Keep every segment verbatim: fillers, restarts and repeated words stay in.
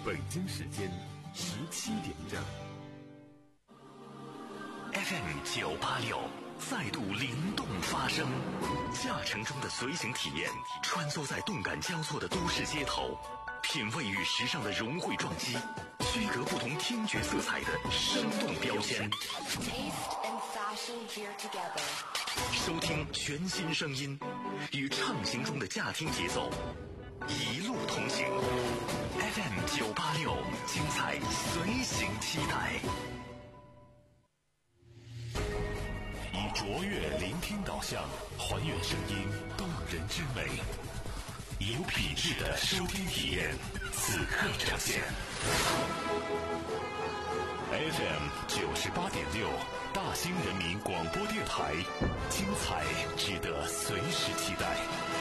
北京时间十七点整。 F M 九八六再度灵动发声，驾乘中的随行体验，穿梭在动感交错的都市街头，品味与时尚的融汇撞击，区隔不同听觉色彩的生动标签。收听全新声音，与畅行中的驾听节奏，一路同行。F M 九八六，精彩随行期待。以卓越聆听导向，还原声音动人之美，有品质的收听体验，此刻呈现。F M 九十八点六，大兴人民广播电台，精彩值得随时期待。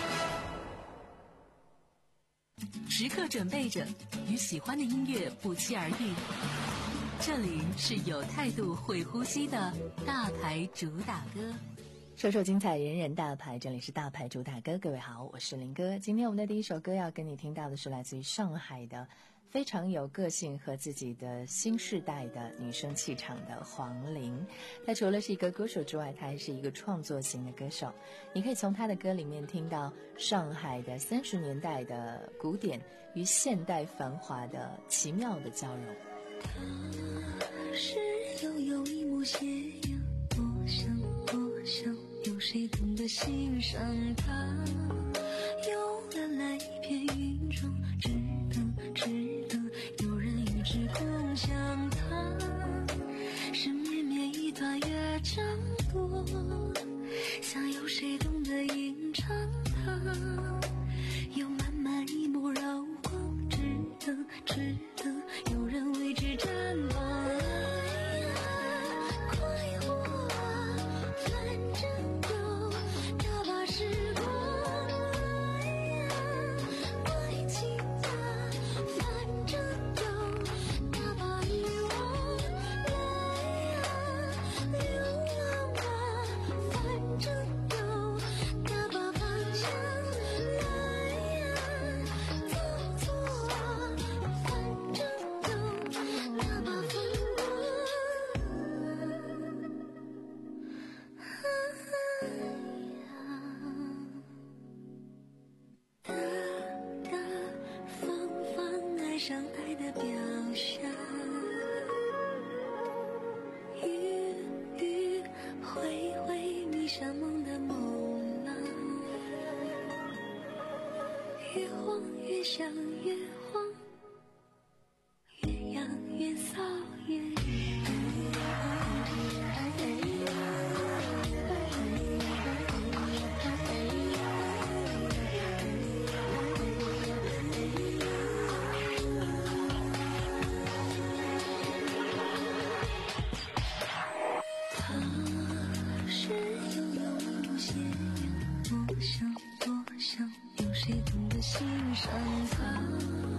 时刻准备着，与喜欢的音乐不期而遇。这里是有态度、会呼吸的大牌主打歌。 说说精彩，人人大牌，这里是大牌主打歌。各位好，我是林哥。今天我们的第一首歌要跟你听到的是来自于上海的非常有个性和自己的新世代的女生气场的黄龄。她除了是一个歌手之外，她还是一个创作型的歌手。你可以从她的歌里面听到上海的三十年代的古典与现代繁华的奇妙的交融。 他是悠悠一抹斜阳，多想多想有谁懂得欣赏他，有了来一片云中，值得值得有人与之共享它，是绵绵一段乐章多，想有谁懂得吟唱它，有满满一抹柔光，值得值得有人为之绽放。多想多想有谁懂得欣赏它。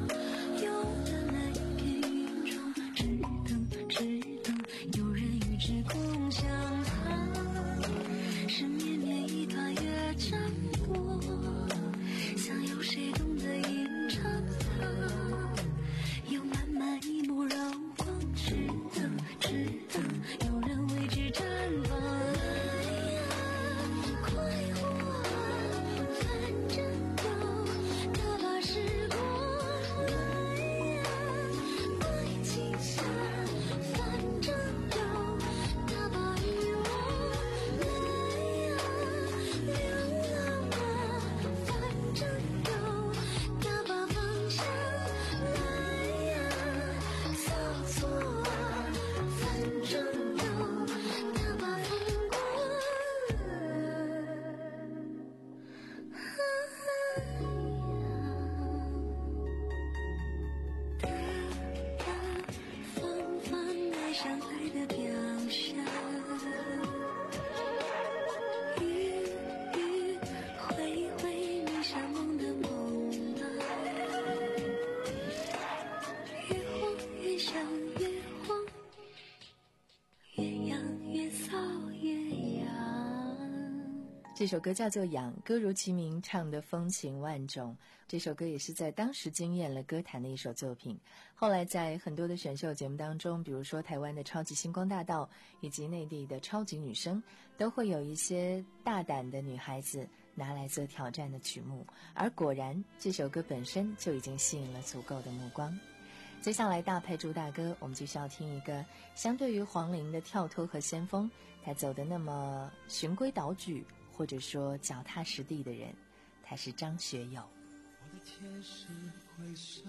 这首歌叫做《痒》，歌如其名，唱得风情万种。这首歌也是在当时惊艳了歌坛的一首作品。后来在很多的选秀节目当中，比如说台湾的超级星光大道以及内地的超级女声，都会有一些大胆的女孩子拿来做挑战的曲目，而果然这首歌本身就已经吸引了足够的目光。接下来大牌主打歌，我们就需要听一个相对于黄龄的跳脱和先锋，他走的那么循规蹈矩，或者说脚踏实地的人，他是张学友。 我的天是灰色，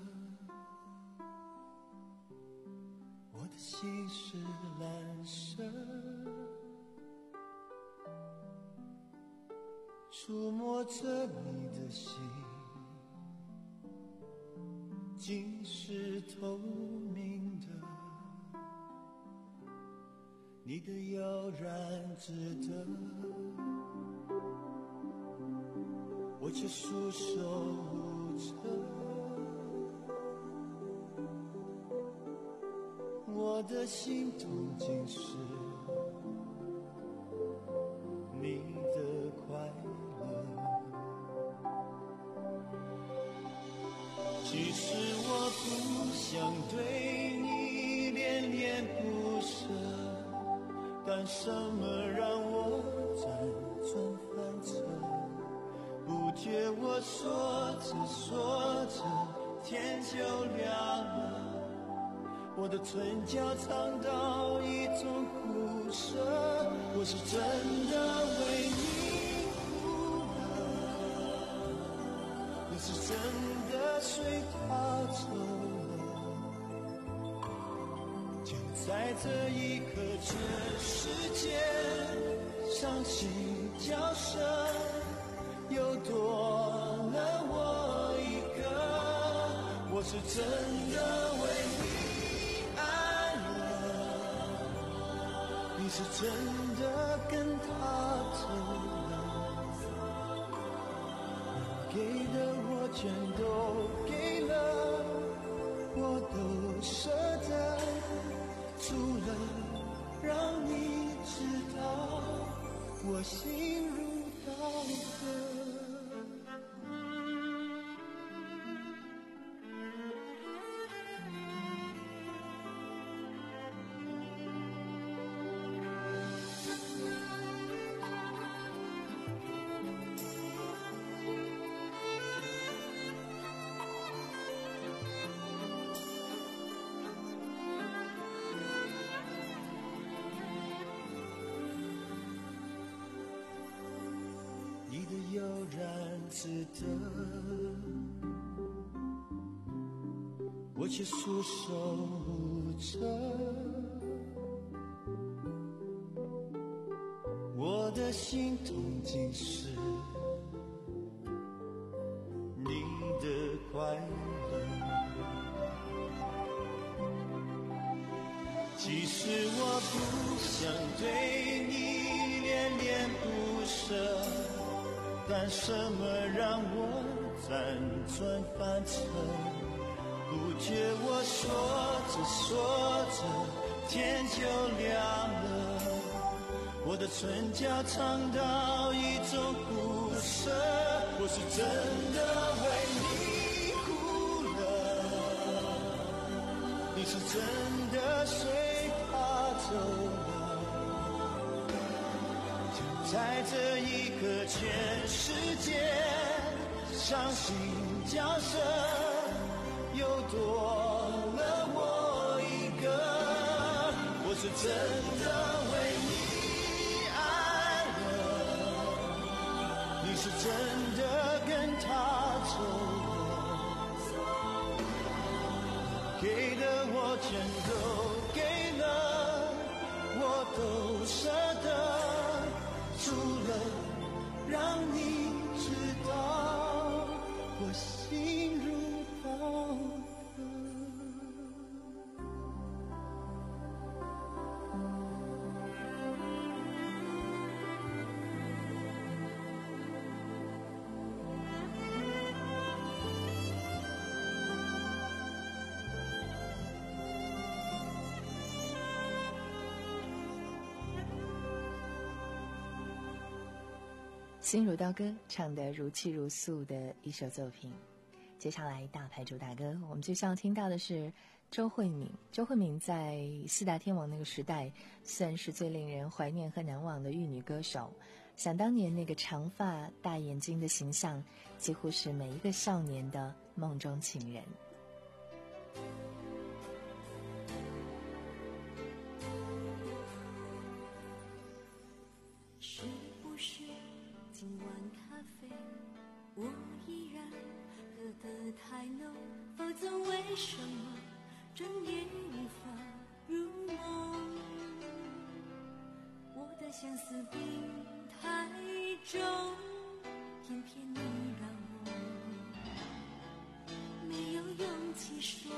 我的心是蓝色，触摸着你的心，竟是透明的，你的悠然自得，我却束手无策。我的心动竟是你的快乐，其实我不想对你恋恋不舍，但什么让我辗转反侧？不觉我说着说着天就亮了，我的唇角尝到一种苦涩，我是真的为你哭了，你是真的随他走了，就在这一刻全世界伤心交涉，有多了我一个，我是真的为你爱了，你是真的跟他走了，能给的我全都给了，我都舍得，除了让你知道我心如刀割。你的悠然自得，我却束手无策，我的心痛竟是你的快乐，其实我不想对你恋恋不舍，但什么让我辗转反侧？不觉我说着说着天就亮了，我的唇角尝到一种苦涩，我是真的为你哭了，你是真的随他走了，就在这一刻全世界伤心交涉，又多了我一个，我是真的为你爱了，你是真的跟他走了，给的我全都给了，我都舍得，除了让你知道我心如刀割。 心如刀割，唱得如泣如诉的一首作品。接下来大牌主打歌，我们就要听到的是周慧敏。周慧敏在四大天王那个时代，算是最令人怀念和难忘的玉女歌手。想当年那个长发大眼睛的形象，几乎是每一个少年的梦中情人。 是不是今晚咖啡我依然喝得太浓，否则为什么整夜无法入梦？我的相思病太重，偏偏你让我没有勇气说。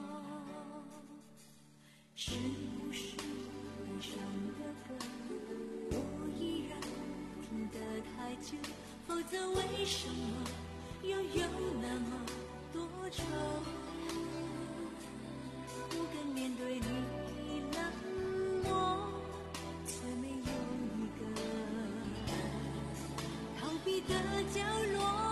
是不是悲伤的歌我依然听得太久，否则为什么又有那么多愁？不敢面对你冷漠，却没有一个逃避的角落。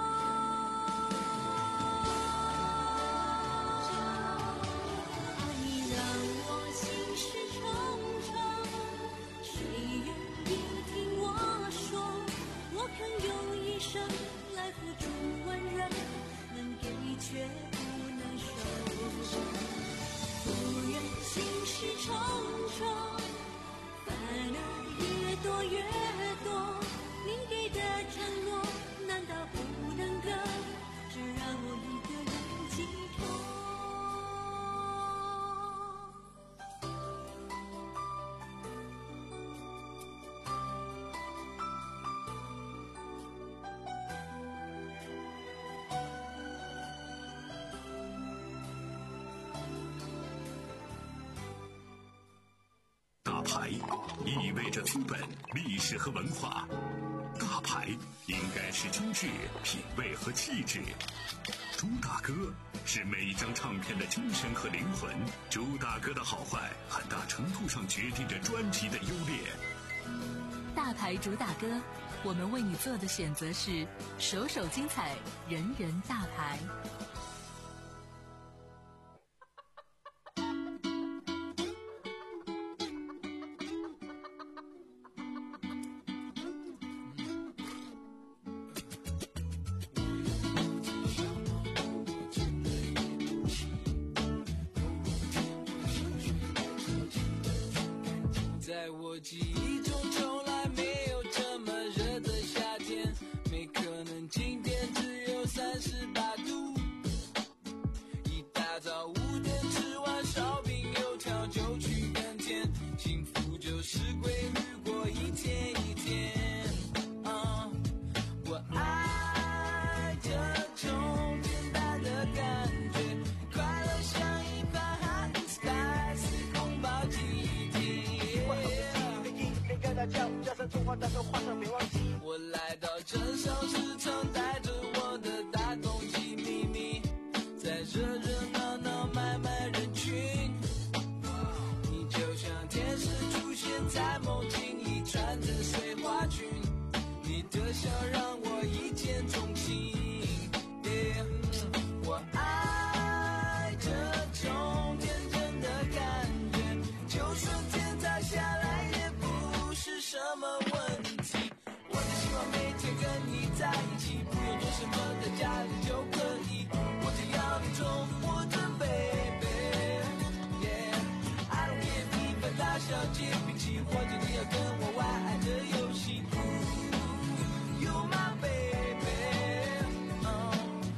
却不能收，不愿心事重重，反而越多越多。你给的承诺，难道不能够只让我一个人寄托？ 大牌意味着资本、历史和文化，大牌应该是精致、品味和气质。朱大哥是每一张唱片的精神和灵魂，朱大哥的好坏很大程度上决定着专辑的优劣。 大牌主打歌，我们为你做的选择是首首精彩，人人大牌。 在我记忆中从来没有这么热的夏天，没可能今天只有三十八度。一大早五点吃完烧饼油条就去耕田，幸福就是规律过一天一天。啊、我爱这种简单的感觉，快乐像一盘 hot and spicy 宫保鸡丁。加上中华大豆画上没忘记。我来到镇上时常带着我的大公鸡秘密，在热热闹闹买卖人群。你就像天使出现在梦境里，穿着碎花裙，你的笑让我一见钟情。Yeah, 我爱这种天真的感觉，就算天塌下来也不是什么问题。我只希望每天跟你在一起，不用做什么的家里就可以。我只要你宠我的 baby， yeah， I don't care 比分大小姐比起，或者你要跟我玩爱的游戏。You my baby， uh,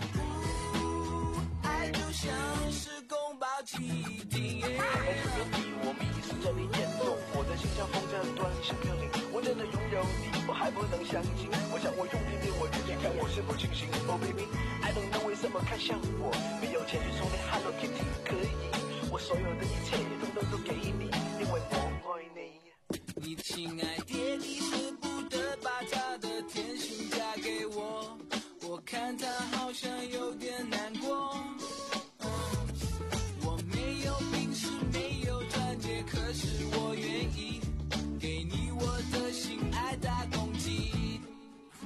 爱就像是宫保鸡丁。Yeah， 我迷失在你眼中，我的心像风筝断线飘零，我真的拥有你，我还不能相信。我想我用力对我自己看我是否清醒。Oh baby， I don't know 为什么看向我，没有钱去送你 Hello Kitty， 可以，我所有的一切统统都给你，因为我爱你。你亲爱爹地舍不得把他的甜心嫁给我，我看他好像有点难过。嗯，我没有本事，没有钻戒，可是我愿意给你我的心爱大公鸡。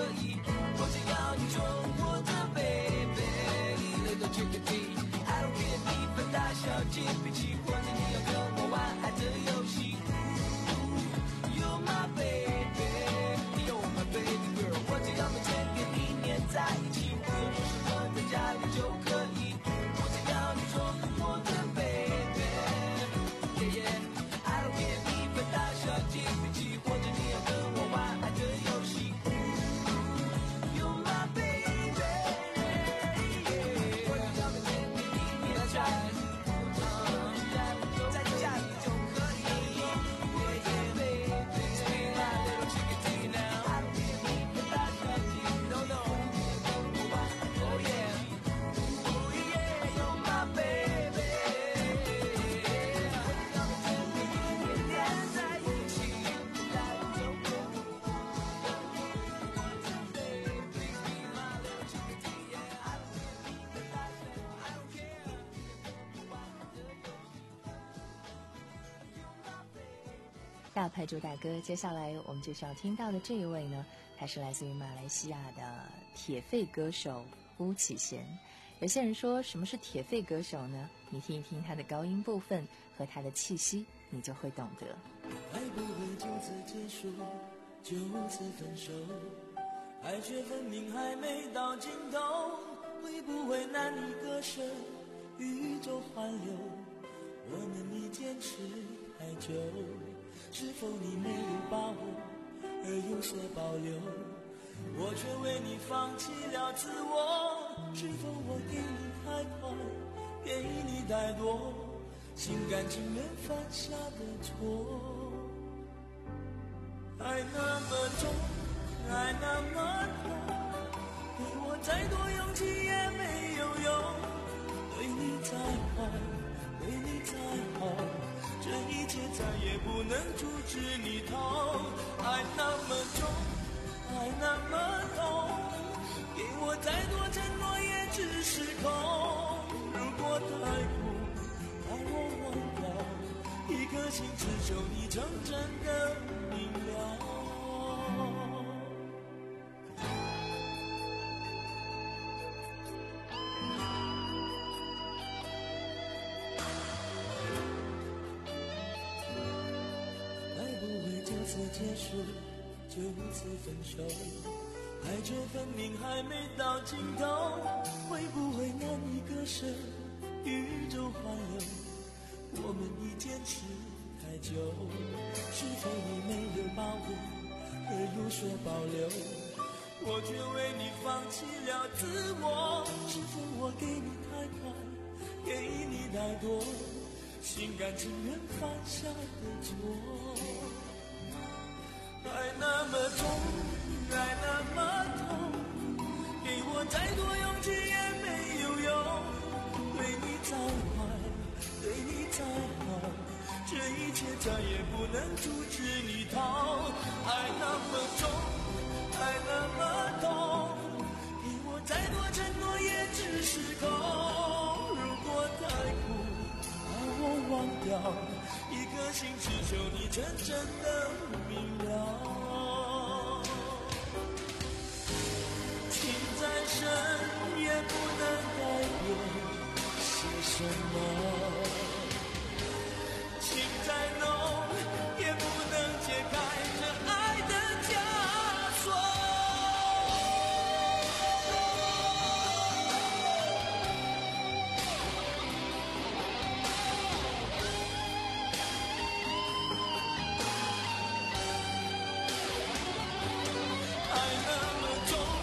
以。我只要你做我的 baby， little chickadee。I don't care 你分大小姐脾气，或者你要跟我玩爱的游戏。You're my baby， You're my baby girl。我只要每天跟你黏在一起，不用说什么在家里就可以。我只要你做我的 baby，yeah yeah。I don't care 你分大小姐脾气，或者你要跟我玩爱的游戏。You're my baby，yeah。我只要每天跟你黏在一起。在家里就可以 Yeah yeah baby Be my little chickadee now I don't care 你的大小姐 No no Oh yeah Oh yeah You're my baby 我只要每天跟你黏在一起在就可以 Baby Be my little chickadee Yeah I don't care 你的大小 I don't care 大牌主打歌，接下来我们就是要听到的这一位呢，他是来自于马来西亚的铁肺歌手巫启贤。有些人说什么是铁肺歌手呢？你听一听他的高音部分和他的气息，你就会懂得。 爱不会就此结束，就此分手，爱却分明还没到尽头，会不会难以割舍，宇宙环流，我们已坚持太久，是否你没有把握而有所保留，我却为你放弃了自我，是否我给你太快，给你太多，心甘情愿犯下的错，爱那么重，爱那么痛，给我再多勇气也没有用，对你再坏，对你再好，这一切再也不能阻止你逃，爱那么重，爱那么痛，给我再多承诺也只是空，如果太苦把我忘掉，一颗心只求你真正的明了。就此结束，就此分手，爱却分明还没到尽头，会不会难以割舍，宇宙环流，我们已坚持太久，是否你没有把握而有所保留，我却为你放弃了自我，是否我给你太快，给你太多，心甘情愿犯下的错，爱那么重，爱那么痛，给我再多勇气也没有用，对你再坏，对你再好，这一切再也不能阻止你逃，爱那么重，爱那么痛，给我再多承诺也只是空，如果太苦把我忘掉，一颗心只求你真正的明了，情再深也不能改变些什么，情再浓也不能解开这爱的枷锁，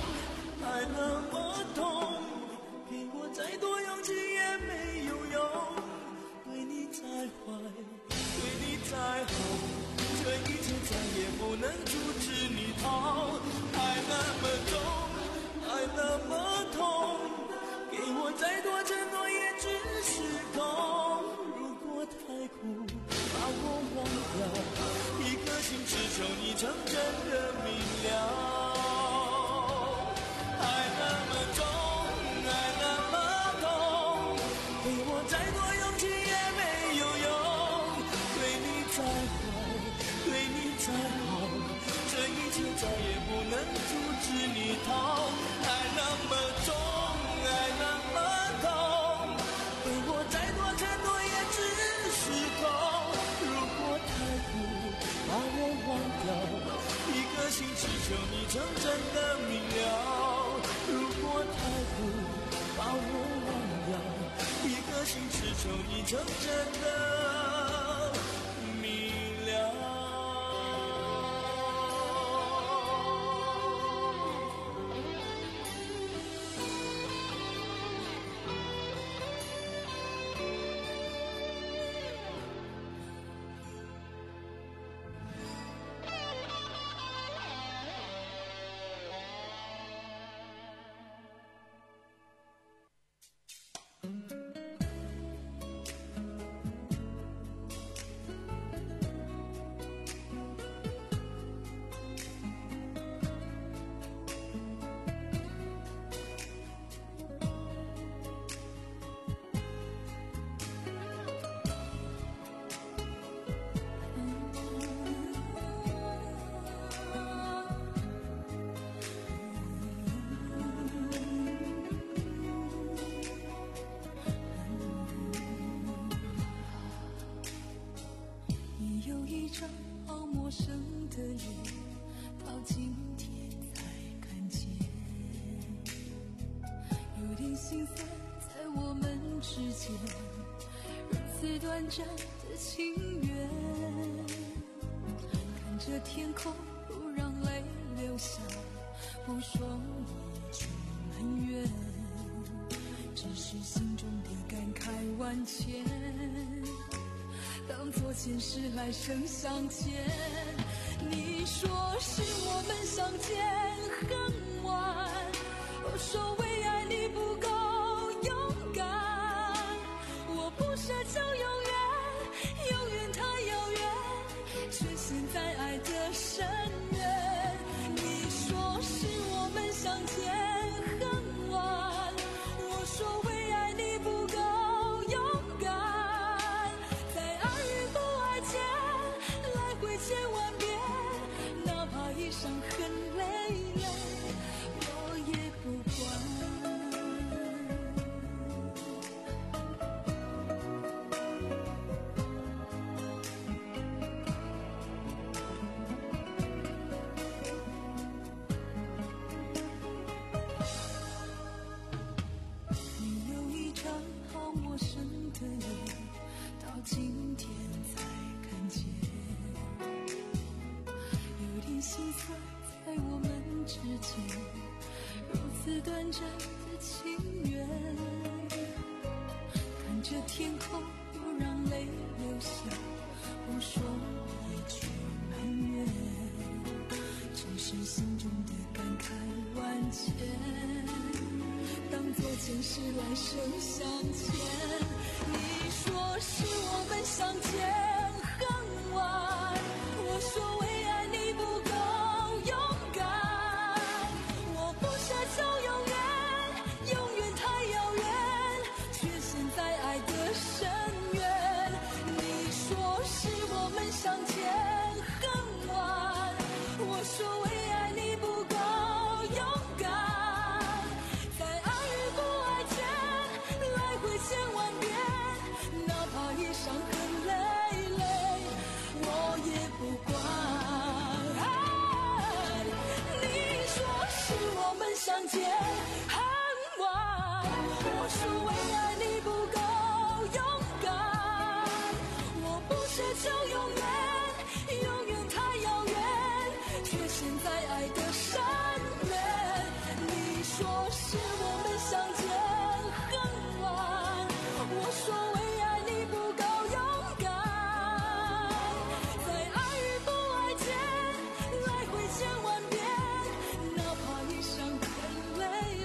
爱那么痛，给我再多勇气也没有用， 真的明了。如果太苦把我忘掉，一颗心只求你成真的明了。 的脸，到今天才看见，有点心酸在我们之间，如此短暂的情缘。看着天空，不让泪流下，不说一句埋怨，只是心中的感慨万千，当作前世来生相欠。你说是我们相见很晚，我说为爱你不够勇敢，我不奢求永远，永远太遥远，却陷在爱的深渊。你说是我们相见很晚，我说为爱你不够勇敢，在爱与不爱间来回千万遍，哪怕一生很累累，我也不管。你有一张好陌生的脸，到今天才看见，有点心酸在我们之间，如此短暂的情缘。看着天空，不让泪流下，不说一句埋怨，只是心中的感慨万千，当作前世来生相欠。你说是我们相见很晚，我说为爱你不够勇敢，我不奢求永远，永远太遥远，却陷在爱的深渊。你说是我们相见很晚，我说为爱你不够勇敢，在爱与不爱间来回千万遍，哪怕一生很累累，我也不管。你说是我们相见很晚，我说为爱你不够勇敢，我不奢求永远，永远太遥远，却陷在爱的深渊。你说是我们相见很晚，我说为爱你不够勇敢，在爱与不爱间来回千万遍，哪怕一生很累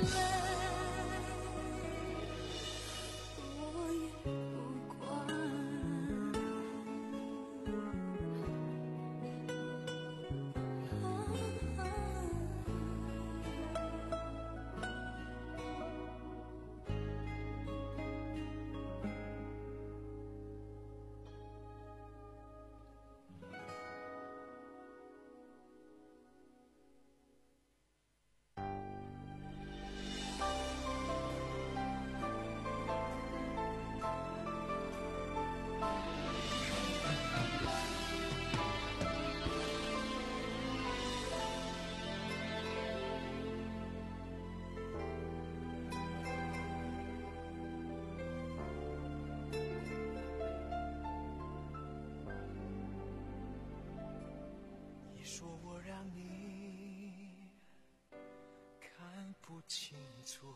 清楚。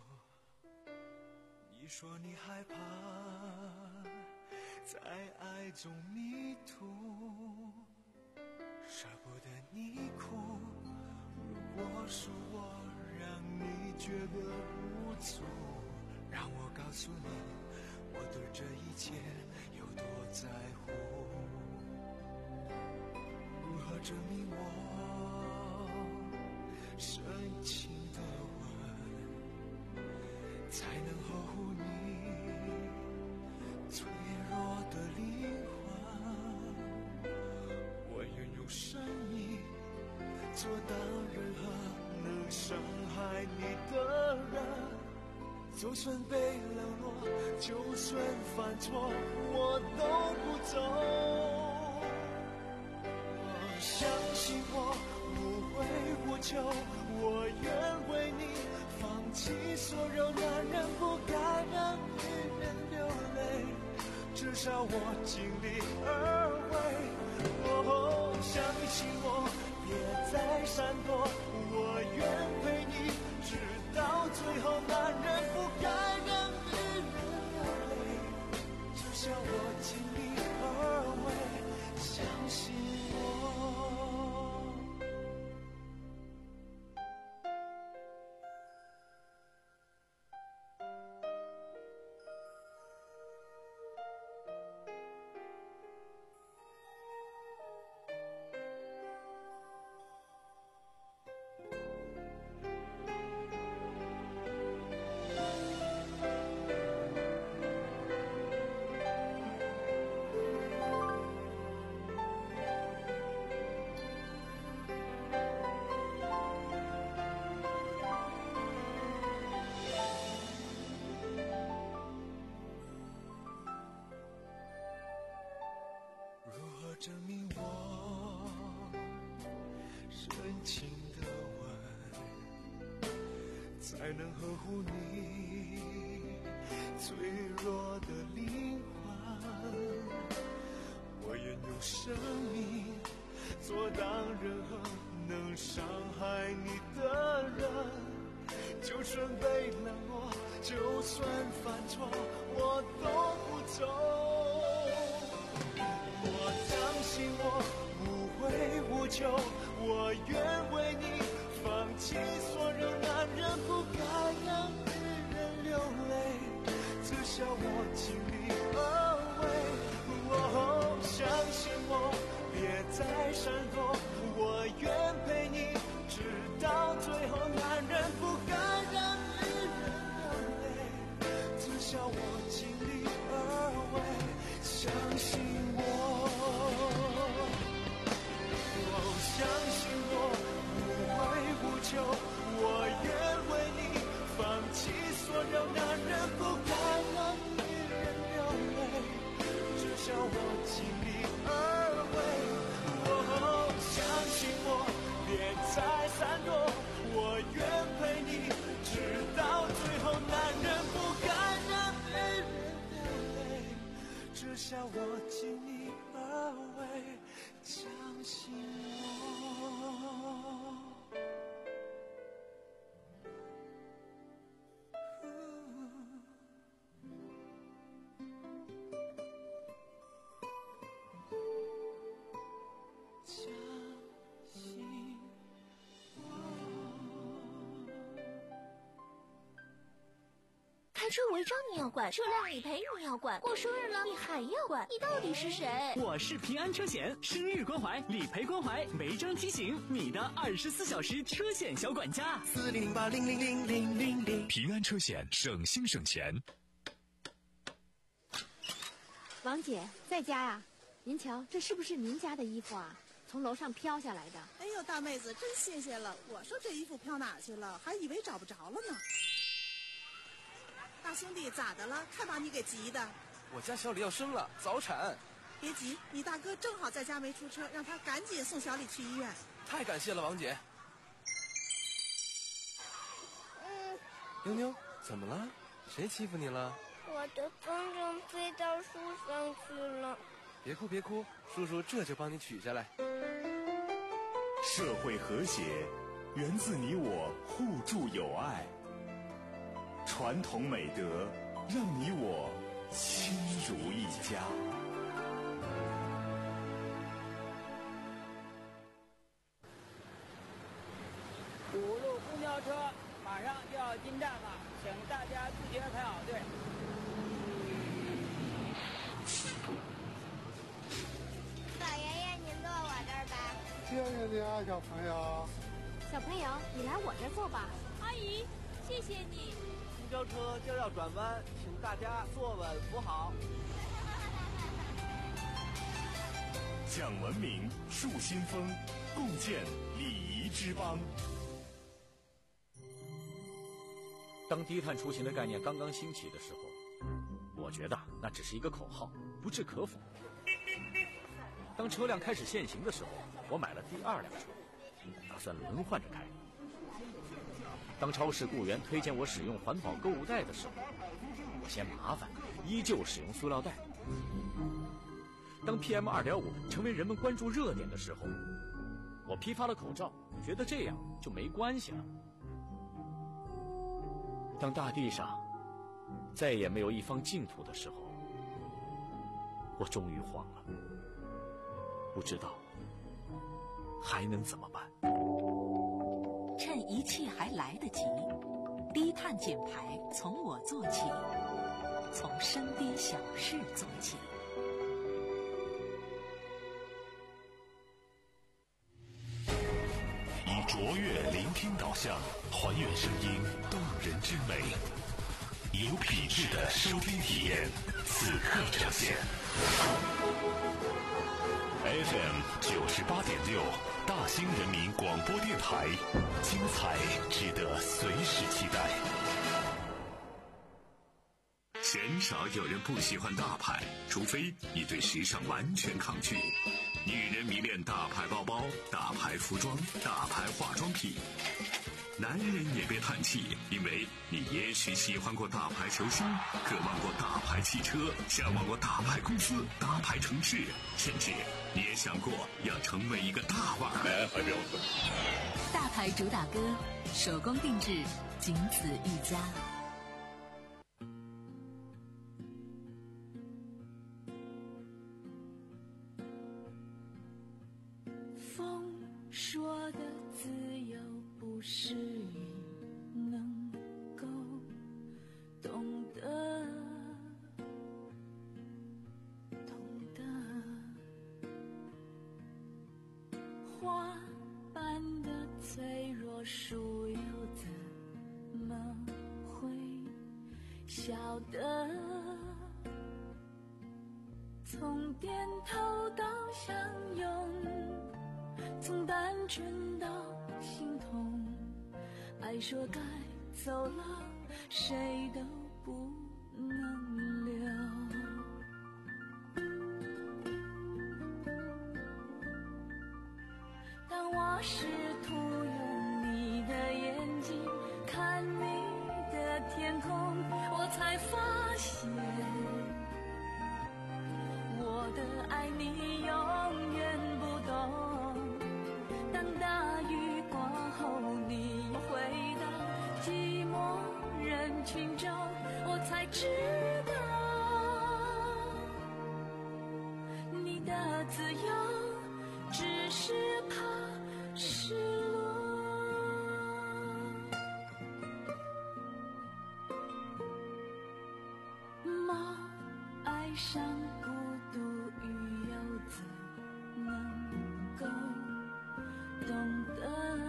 你说你害怕在爱中迷途，舍不得你哭。如果是我让你觉得无助，让我告诉你，我对这一切有多在乎。如何证明我深情的吻才能呵护你脆弱的灵魂？我愿用生命做挡任何能伤害你的人，就算被冷落，就算犯错，我都不走。相信我，无悔无求，我愿为你放弃所有男人不该让女人流泪，至少我尽力而为。哦，相信我，别再闪躲，我愿陪你直到最后，男人不该让女人流泪，至少我尽力而为。相信我。证明我深情的吻才能呵护你脆弱的灵魂。我愿用生命做挡任何能伤害你的人，就算被冷落，就算犯错，我都不走。我相信我无悔无求，我愿为你放弃所有男人不该让女人流泪，至少我尽力而为。哦，相信我，别再闪躲，我愿陪你直到最后，男人不该让女人流泪，至少我尽力而为。相信我，哦，相信我，无悔无求，我愿为你放弃所有男人不该让女人流泪，至少我尽力而为。哦，相信我，别再闪躲，我愿陪你直到最后，男人不该让女人至少我尽力而为。相信我。 开车违章你要管，车辆理赔你要管，过生日了你还要管，你到底是谁？ 我是平安车险，生日关怀、理赔关怀、违章提醒，你的二十四小时车险小管家。 四零零八零零零零零零， 平安车险，省心省钱。 王姐在家呀？您瞧，这是不是您家的衣服啊？从楼上飘下来的。 哎呦，大妹子，真谢谢了。我说这衣服飘哪去了，还以为找不着了呢。大兄弟，咋的了？看把你给急的。 我家小李要生了，早产。 别急，你大哥正好在家没出车，让他赶紧送小李去医院。 太感谢了，王姐。 嗯。 妞妞，怎么了？谁欺负你了？ 我的风筝飞到树上去了。 别哭别哭，叔叔这就帮你取下来。 社会和谐源自你我互助友爱，传统美德让你我亲如一家。 五路公交车马上就要进站了，请大家自觉排好队。 老爷爷，您坐我这儿吧。 谢谢你啊，小朋友。 小朋友，你来我这儿坐吧。 阿姨，谢谢你。 公交车就要转弯，请大家坐稳扶好。 讲文明，树新风，共建礼仪之邦。 当低碳出行的概念刚刚兴起的时候，我觉得那只是一个口号，不置可否。当车辆开始限行的时候，我买了第二辆车，打算轮换着开。当超市雇员推荐我使用环保购物袋的时候，我嫌麻烦，依旧使用塑料袋。当 P M 二点五 成为人们关注热点的时候，我批发了口罩，觉得这样就没关系了。当大地上再也没有一方净土的时候，我终于慌了，不知道还能怎么办。 趁一切还来得及，低碳减排从我做起，从身边小事做起。 以卓越聆听导向，还原声音动人之美，有品质的收听体验，此刻呈现。F M 九十八点六，大兴人民广播电台，精彩值得随时期待。鲜少有人不喜欢大牌，除非你对时尚完全抗拒。女人迷恋大牌包包、大牌服装、大牌化妆品。男人也别叹气，因为你也许喜欢过大牌球星，渴望过大牌汽车，向往过大牌公司、大牌城市，甚至你也想过要成为一个大腕儿。 大牌主打歌，手工定制，仅此一家。 风说的自由不是你能够懂得，懂得。花般的脆弱，树又怎么会晓得？从点头到相拥，从单纯到心痛，爱说该走了，谁都不能留。当我试图用你的眼睛看你的天空，我才发现我的爱你永远不懂。当大雨过后你回到寂寞人群中，我才知道你的自由只是怕失落。猫爱上孤独，鱼又怎能够懂得，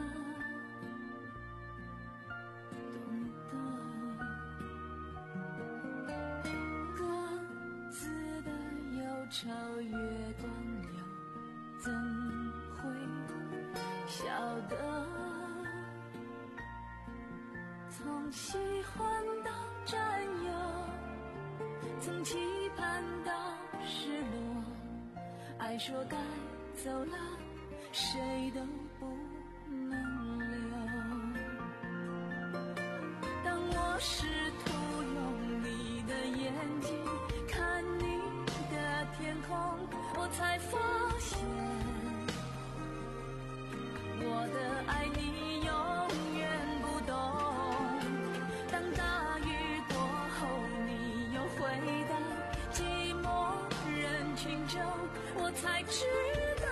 懂得。各自的忧愁，月光又怎会晓得？从喜欢到占有，从期盼到失落，爱说该走了，谁都不能留。当我试图用你的眼睛看你的天空，我才发现我的爱你永远不才知道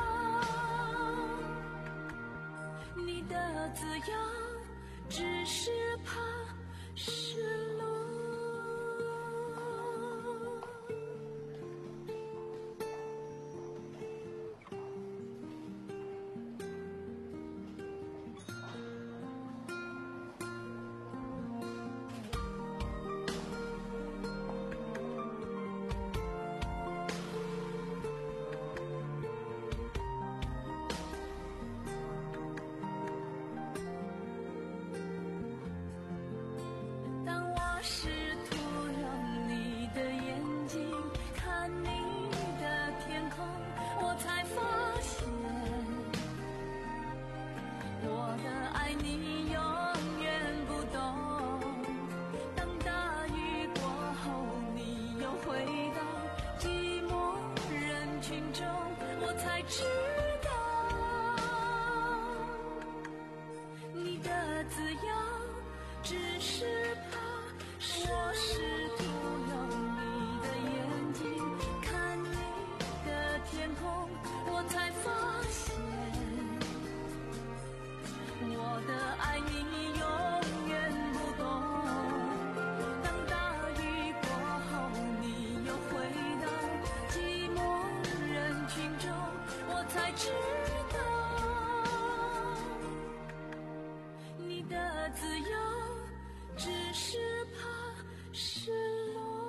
你的自由只是怕失落。试图用你的眼睛看你的天空，我才发现我的爱你永远不懂。当大雨过后你又回到寂寞人群中，我才知道你的自由只是怕我试图用你的眼睛看你的天空，我才发现我的爱你永远不懂。当大雨过后你又回到寂寞人群中，我才知道你的自由只是怕失落。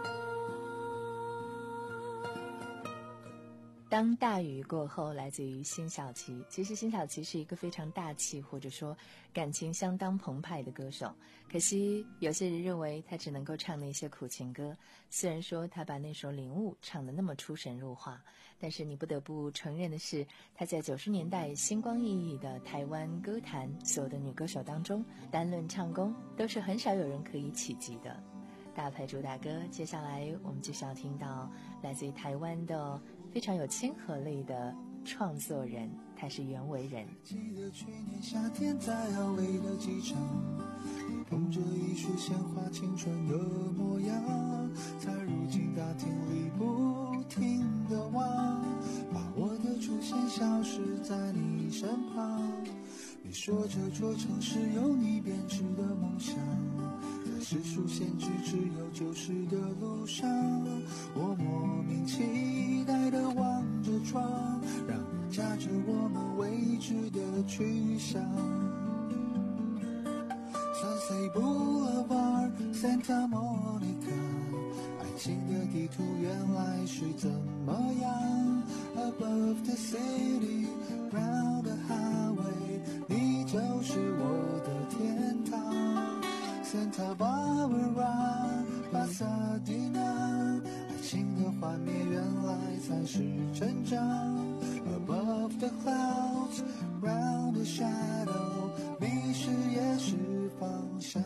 当大雨过后，来自于辛晓琪。其实辛晓琪是一个非常大气，或者说感情相当澎湃的歌手。可惜有些人认为他只能够唱那些苦情歌。虽然说他把那首《领悟》唱得那么出神入化，但是你不得不承认的是，他在九十年代星光熠熠的台湾歌坛所有的女歌手当中，单论唱功都是很少有人可以企及的。大牌主打歌，接下来我们就是要听到来自于台湾的非常有亲和力的创作人，他是袁惟仁。 记得去年夏天在奥维的机场，捧着一束鲜花，青春的模样，在如今大厅里不停地望，把我的出现消失在你身旁。你说这座城市有你编织的梦想，在世俗限制只有旧时的路上，我莫名期待地望着窗，让你驾着我们未知的去向。Sunset Boulevard Santa Monica， 爱情的地图原来是怎么样， Above the city round the highway， 你就是我的天堂。Santa Barbara Pasadena， 爱情的幻灭原来才是成长。Above the clouds round the shadow， 迷失也是方向。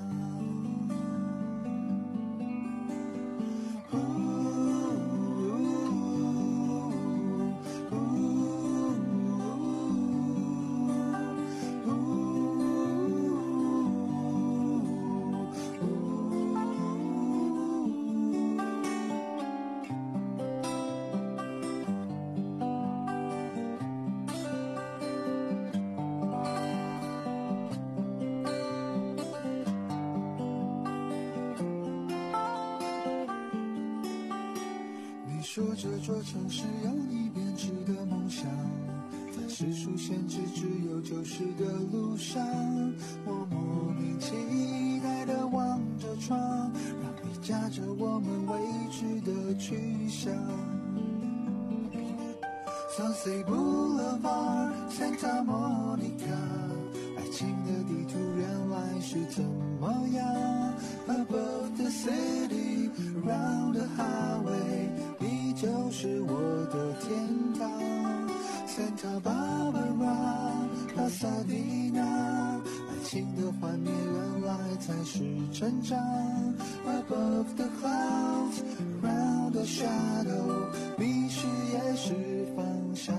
说这座城市有你编织的梦想，在世俗限制只有旧时的路上，我莫名期待地望着窗，让你驾着我们未知的去向。Sunset Boulevard Santa Monica， 爱情的地图原来是怎么样， Above the city round the highway，就是我的天堂。 Santa Barbara Pasadena， 爱情的幻灭原来才是成长。 Above the clouds round the shadow， 迷失也是方向。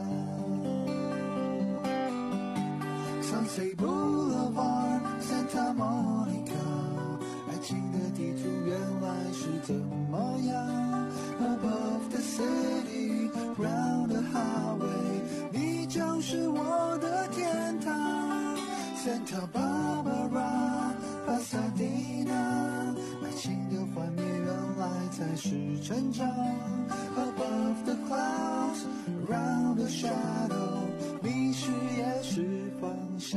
Sunset Boulevard Santa Monica， 爱情的地图原来是怎么样， Above the city round the highway， 你就是我的天堂。Santa Barbara Pasadena， 爱情的幻灭原来才是成长。Above the clouds around the shadow， 迷失也是方向。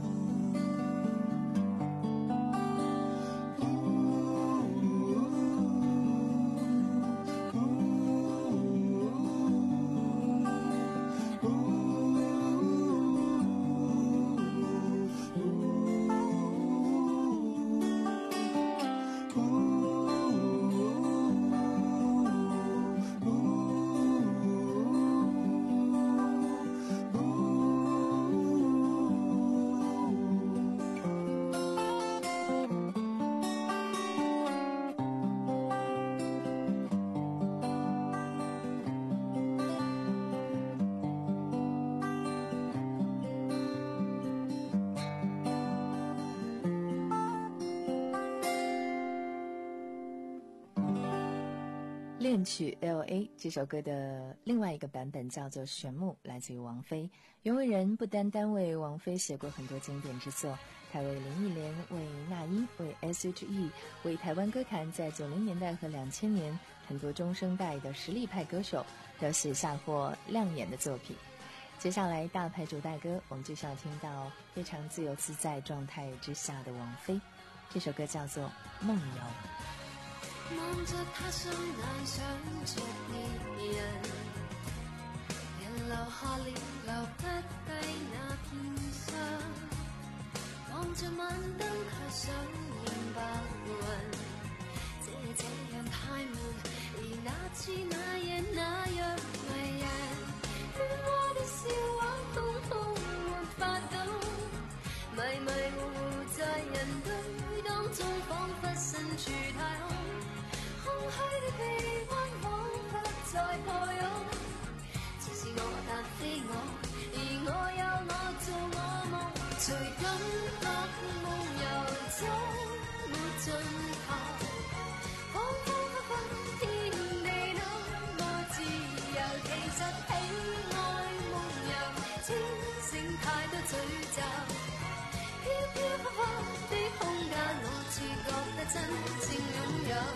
恋曲 L A 这首歌的另外一个版本叫做《玄木》，来自于王菲。袁惟仁不单单为王菲写过很多经典之作，他为林忆莲、为那英、为 S H E、为台湾歌坛在九零年代和两千年很多中生代的实力派歌手都写下过亮眼的作品。接下来大牌主大歌，我们就是要听到非常自由自在状态之下的王菲，这首歌叫做《夢遊》。 望着他雙眼想着別人，人留下了留不低那片傷，望着晚燈卻想染白雲，這這樣太悶，而那次那夜那樣迷人，喧嘩的笑話通通沒法懂，迷迷糊糊在人堆當中，彷彿身處太空。空虛的臂彎彷彿在破擁，似是我但非我，而我有我做我夢，隨感覺夢遊中沒盡頭，彷彷彿惚天地那麼自由，其實喜愛夢遊，清醒太多詛咒，飄飄忽忽的空間，我似覺得真正擁有。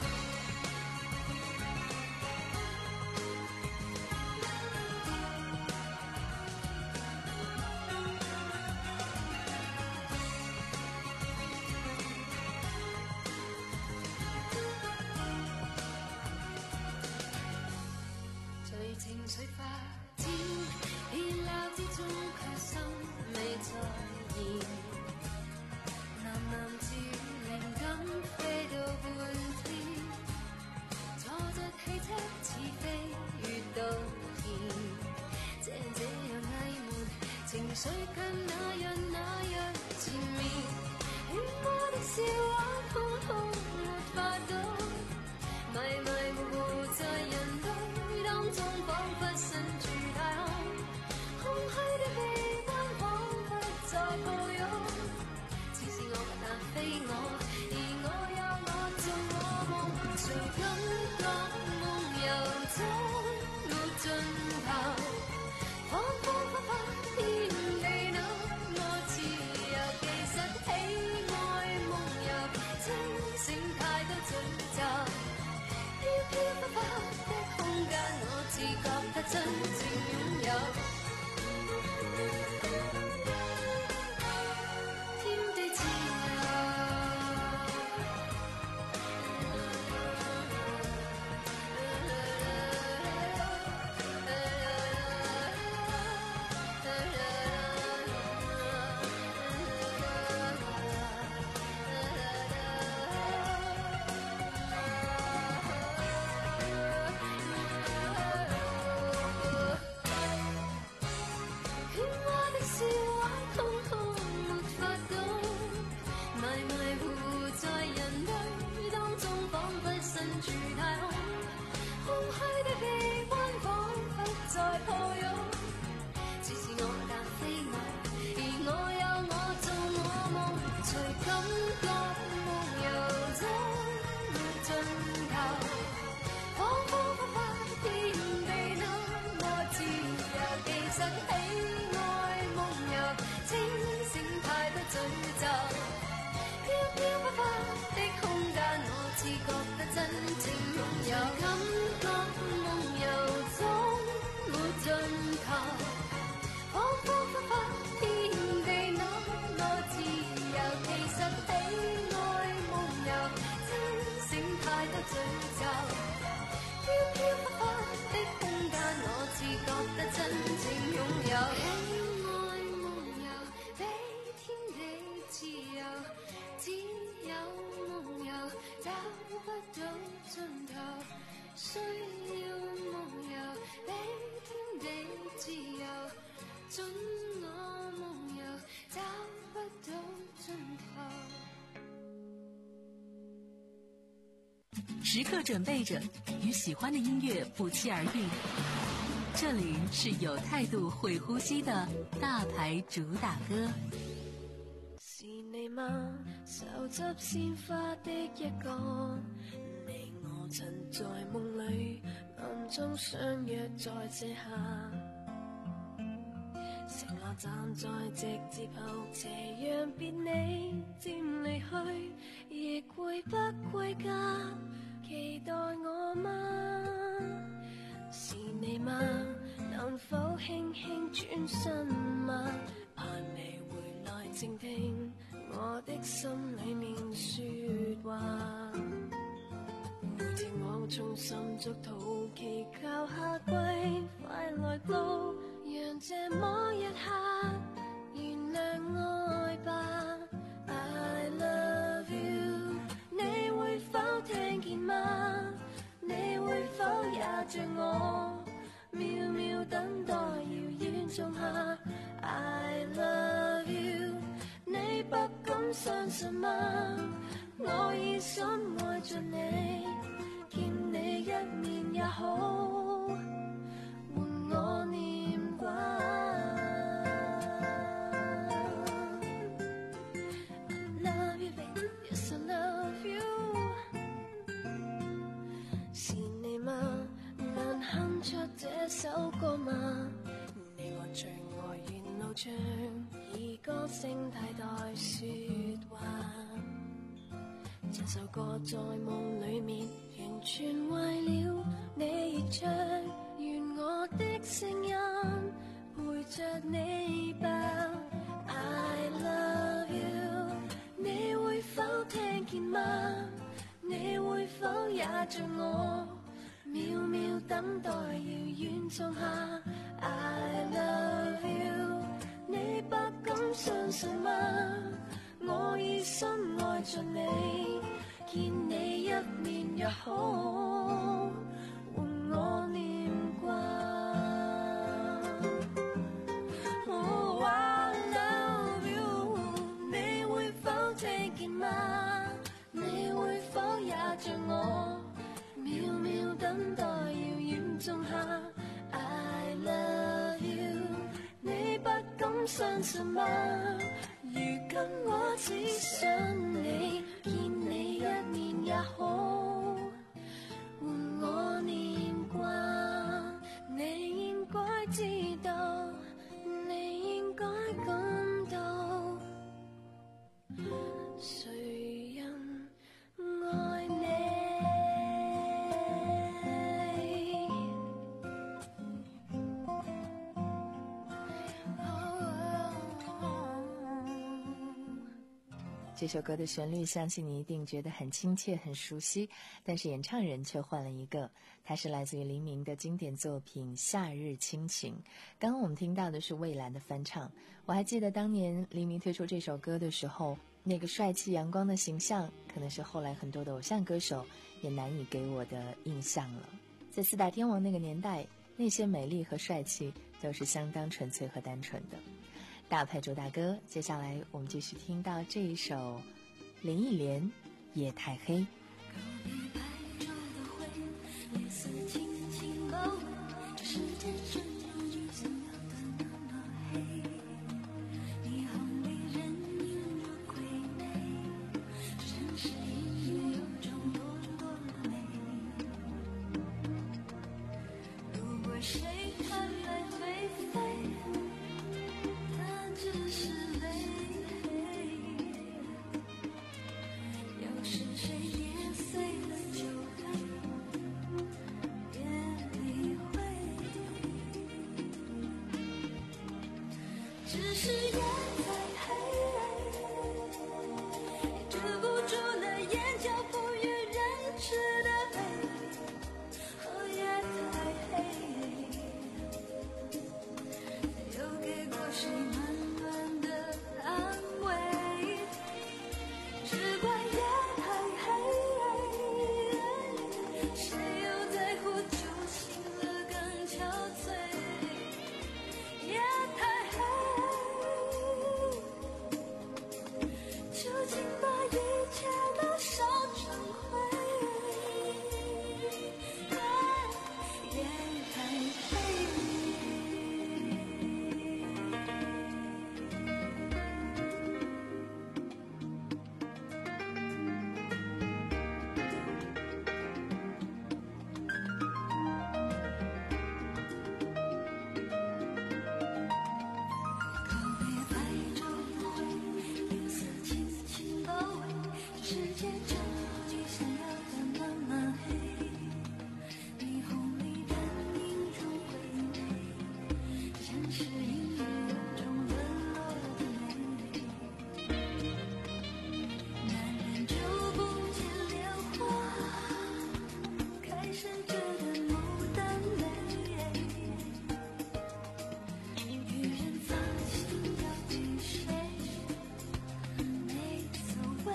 情緒發展，熱鬧之中卻心未在焉。喃喃自靈感飛到半天，坐着汽車似飛越稻田，這這樣翳悶，情緒卻那樣那樣纏綿，喧嘩的笑話通通沒法懂，迷迷糊糊在人堆當中，彷彿身處太空，空虛的臂彎彷彿在抱擁，似是我但非我，而我有我做我夢，隨感覺夢遊中沒盡頭，彷彷彿惚天地那麼自由，其實喜愛夢遊，清醒太多詛咒，飄飄忽忽的空間，我自覺得真正擁有。天地自由， 睡覺。飄飄忽忽的空間，我只覺得真正擁有。戀愛夢遊，比天地自由，只有夢遊找不到盡頭。需要夢遊，比天地自由，准我夢遊找不到盡頭。 時刻準備着，與喜歡的音樂不期而遇。這裡是有態度、會呼吸的大牌主打歌。 是你嗎？手執鮮花的一個，你我曾在夢裡暗中相約在這下，承諾站在直接後斜陽別你漸離去，亦會不歸家。期待我嗎？是你嗎？能否輕輕轉身嗎？盼你回來靜聽我的心裡面說話。每天我衷心祝禱，祈求夏季快來到，讓這麼一刻原諒愛吧。I love you， 你會否聽見嗎？你會否也像我渺渺等待遙遠種下 I love you， 你不敢相信嗎？我已深愛着你，見你一面也好，換我念掛。I love you baby， yes I love you。 是你嗎？能哼出這首歌嗎？你我最愛沿路唱，以歌聲替代說話。這首歌在夢裡面完全為了你而唱，願我的聲音陪着你吧。I love you， 你會否聽見嗎？你會否也像我渺渺等待遙遠種下 I love you， 你不敢相信嗎？我已深愛着你，見你一面也好，換我念掛。Oh I love you， 你會否聽見嗎？你會否也像我渺渺等待遙遠種下 I love you， 你不敢相信嗎？如今我只想你，見你一面也好，換我念掛。你應該知道，你應該感到，誰人愛你。 这首歌的旋律相信你一定觉得很亲切很熟悉，但是演唱人却换了一个，它是来自于黎明的经典作品《夏日亲情》。刚刚我们听到的是蔚蓝的翻唱。我还记得当年黎明推出这首歌的时候，那个帅气阳光的形象可能是后来很多的偶像歌手也难以给我的印象了。在四大天王那个年代，那些美丽和帅气都是相当纯粹和单纯的。大牌主打歌，接下来我们继续听到这一首林忆莲《夜太黑》。 界正如你想要的那么黑，霓虹里的凝重回味，像是阴雨中沦落的美。难忍就不见莲花开闪着的牡丹泪，予人放心要给谁没所谓，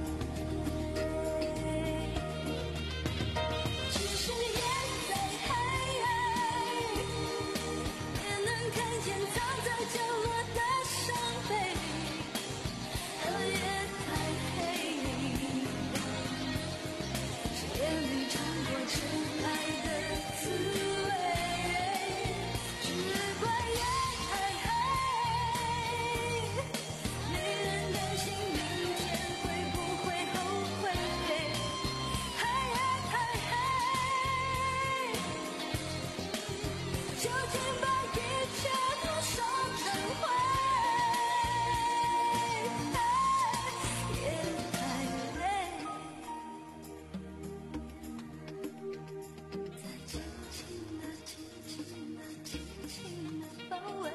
只是夜再黑，也能看见藏在角落的伤悲。夜太黑，谁也没尝过真爱的滋味，只怪夜太黑，没人担心明天会不会后悔。夜太黑，究竟把一切都烧成灰。夜太累，再轻轻地、轻轻地、轻轻地包围。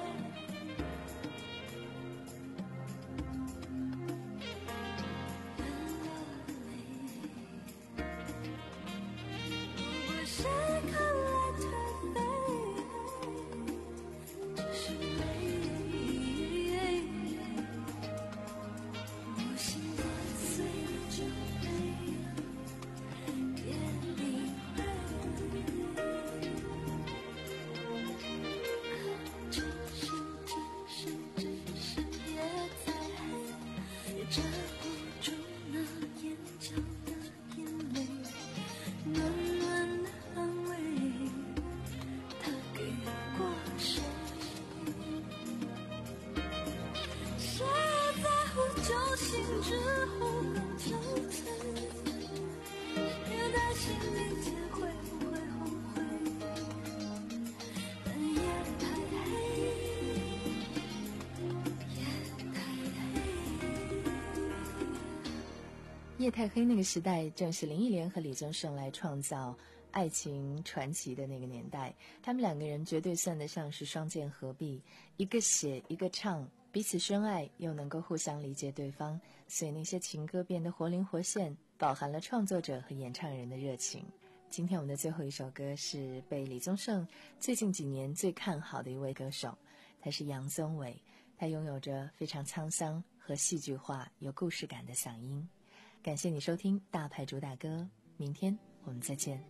如果谁看来颓废，只是美，我心的碎就没别理会。只是只是只是夜再黑，也遮不住那眼角的眼泪，暖暖的安慰，他给过谁？谁在乎酒醒之后更憔悴？也担心明天会不会后悔。但夜太黑，夜太黑。 夜太黑那个时代，正是林忆莲和李宗盛来创造爱情传奇的那个年代。他们两个人绝对算得上是双剑合璧，一个写一个唱，彼此深爱又能够互相理解对方，所以那些情歌变得活灵活现，饱含了创作者和演唱人的热情。今天我们的最后一首歌是被李宗盛最近几年最看好的一位歌手，他是杨宗纬。他拥有着非常沧桑和戏剧化、有故事感的嗓音。感谢你收听大牌主打歌，明天我们再见。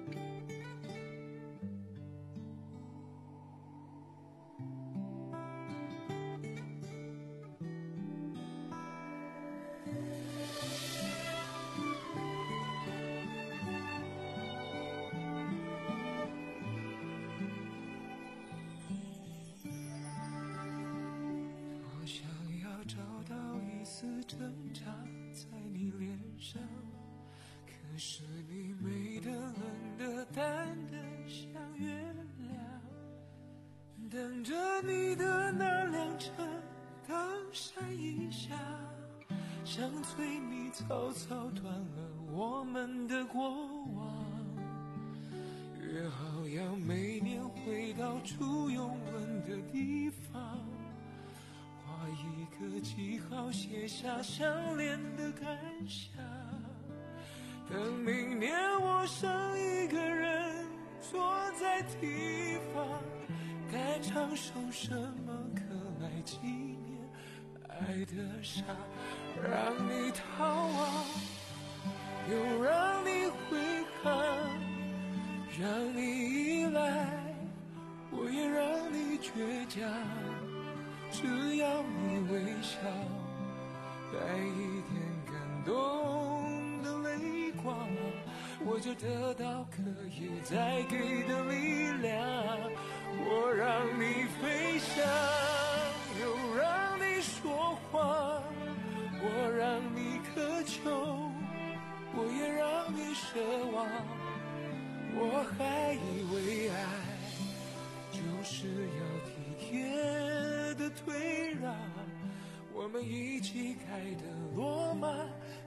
我想要找到一丝挣扎在你脸上，可是你美得冷得淡得像月亮，等着你的那辆车当闪一下，像催你草草断了我们的过往，约好要每年回到初拥吻的地方，画一个记号，写下相恋的感想。等明年我剩一个人坐在地方，该唱首什么歌来纪念爱的傻，让你逃亡，又让你挥汗，让你依赖，我也让你倔强，只要你微笑，带一点感动的泪光，我就得到可以再给的力量。我让你飞翔，又让你说谎，我让你渴求，我也让你奢望。我还以为爱就是要体贴的退让，我们一起盖的罗马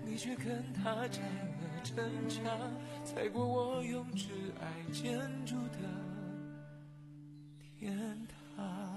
你却跟他拆了城墙，踩过我用挚爱建筑的天堂。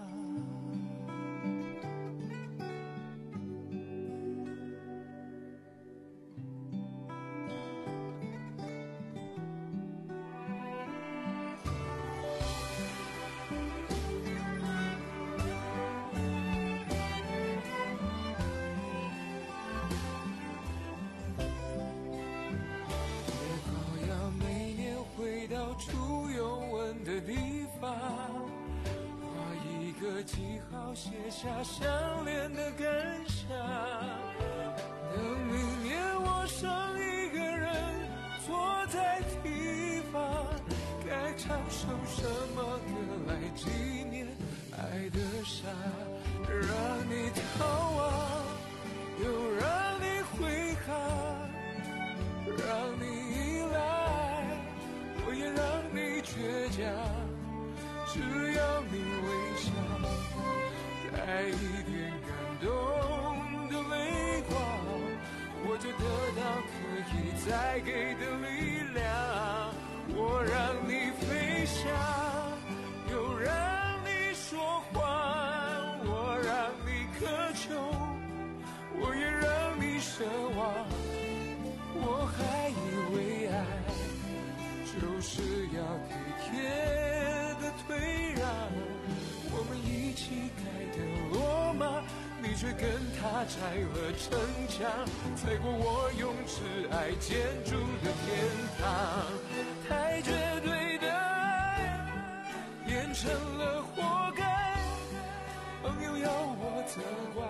出游玩的地方，画一个记号，写下相恋的感想。等明年我剩一个人坐在堤防，该唱首什么歌来纪念爱的伤？让你逃亡，又让你挥汗，让你依赖，我也让你倔强，只要你微笑，带一点感动的泪光，我就得到可以再给的力量。我让你飞翔，又让你说谎，我让你渴求，我也让你奢望。我还以为爱就是要体贴的退让，我们一起盖的罗马，你却跟他拆了城墙，踩过我用挚爱建筑的天堂。太绝对的爱变成了活该，朋友要我责怪。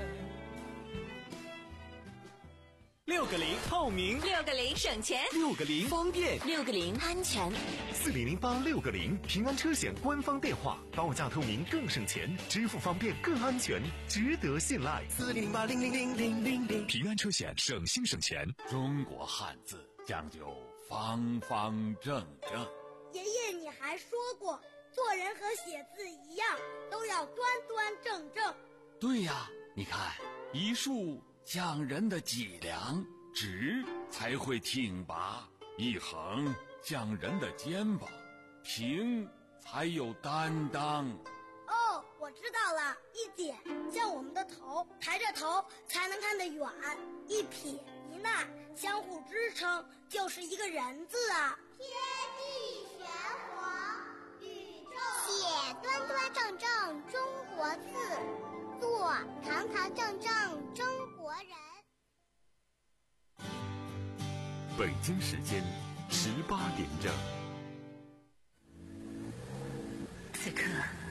六个零透明， 六个零省钱， 六个零方便， 六个零安全。 四零零八六个零平安车险官方电话，报价透明更省钱，支付方便更安全，值得信赖。 四零零八零零零零零零平安车险，省心省钱。 中国汉字讲究方方正正。 爷爷，你还说过，做人和写字一样，都要端端正正。 对呀，你看一竖讲人的脊梁，直才会挺拔；一横讲人的肩膀，平才有担当。 哦，我知道了，一点像我们的头，抬着头才能看得远；一撇一捺相互支撑，就是一个人字啊。 天地玄黄，宇宙写端端正正中国字，做堂堂正正中国人。 北京时间十八点整。 此刻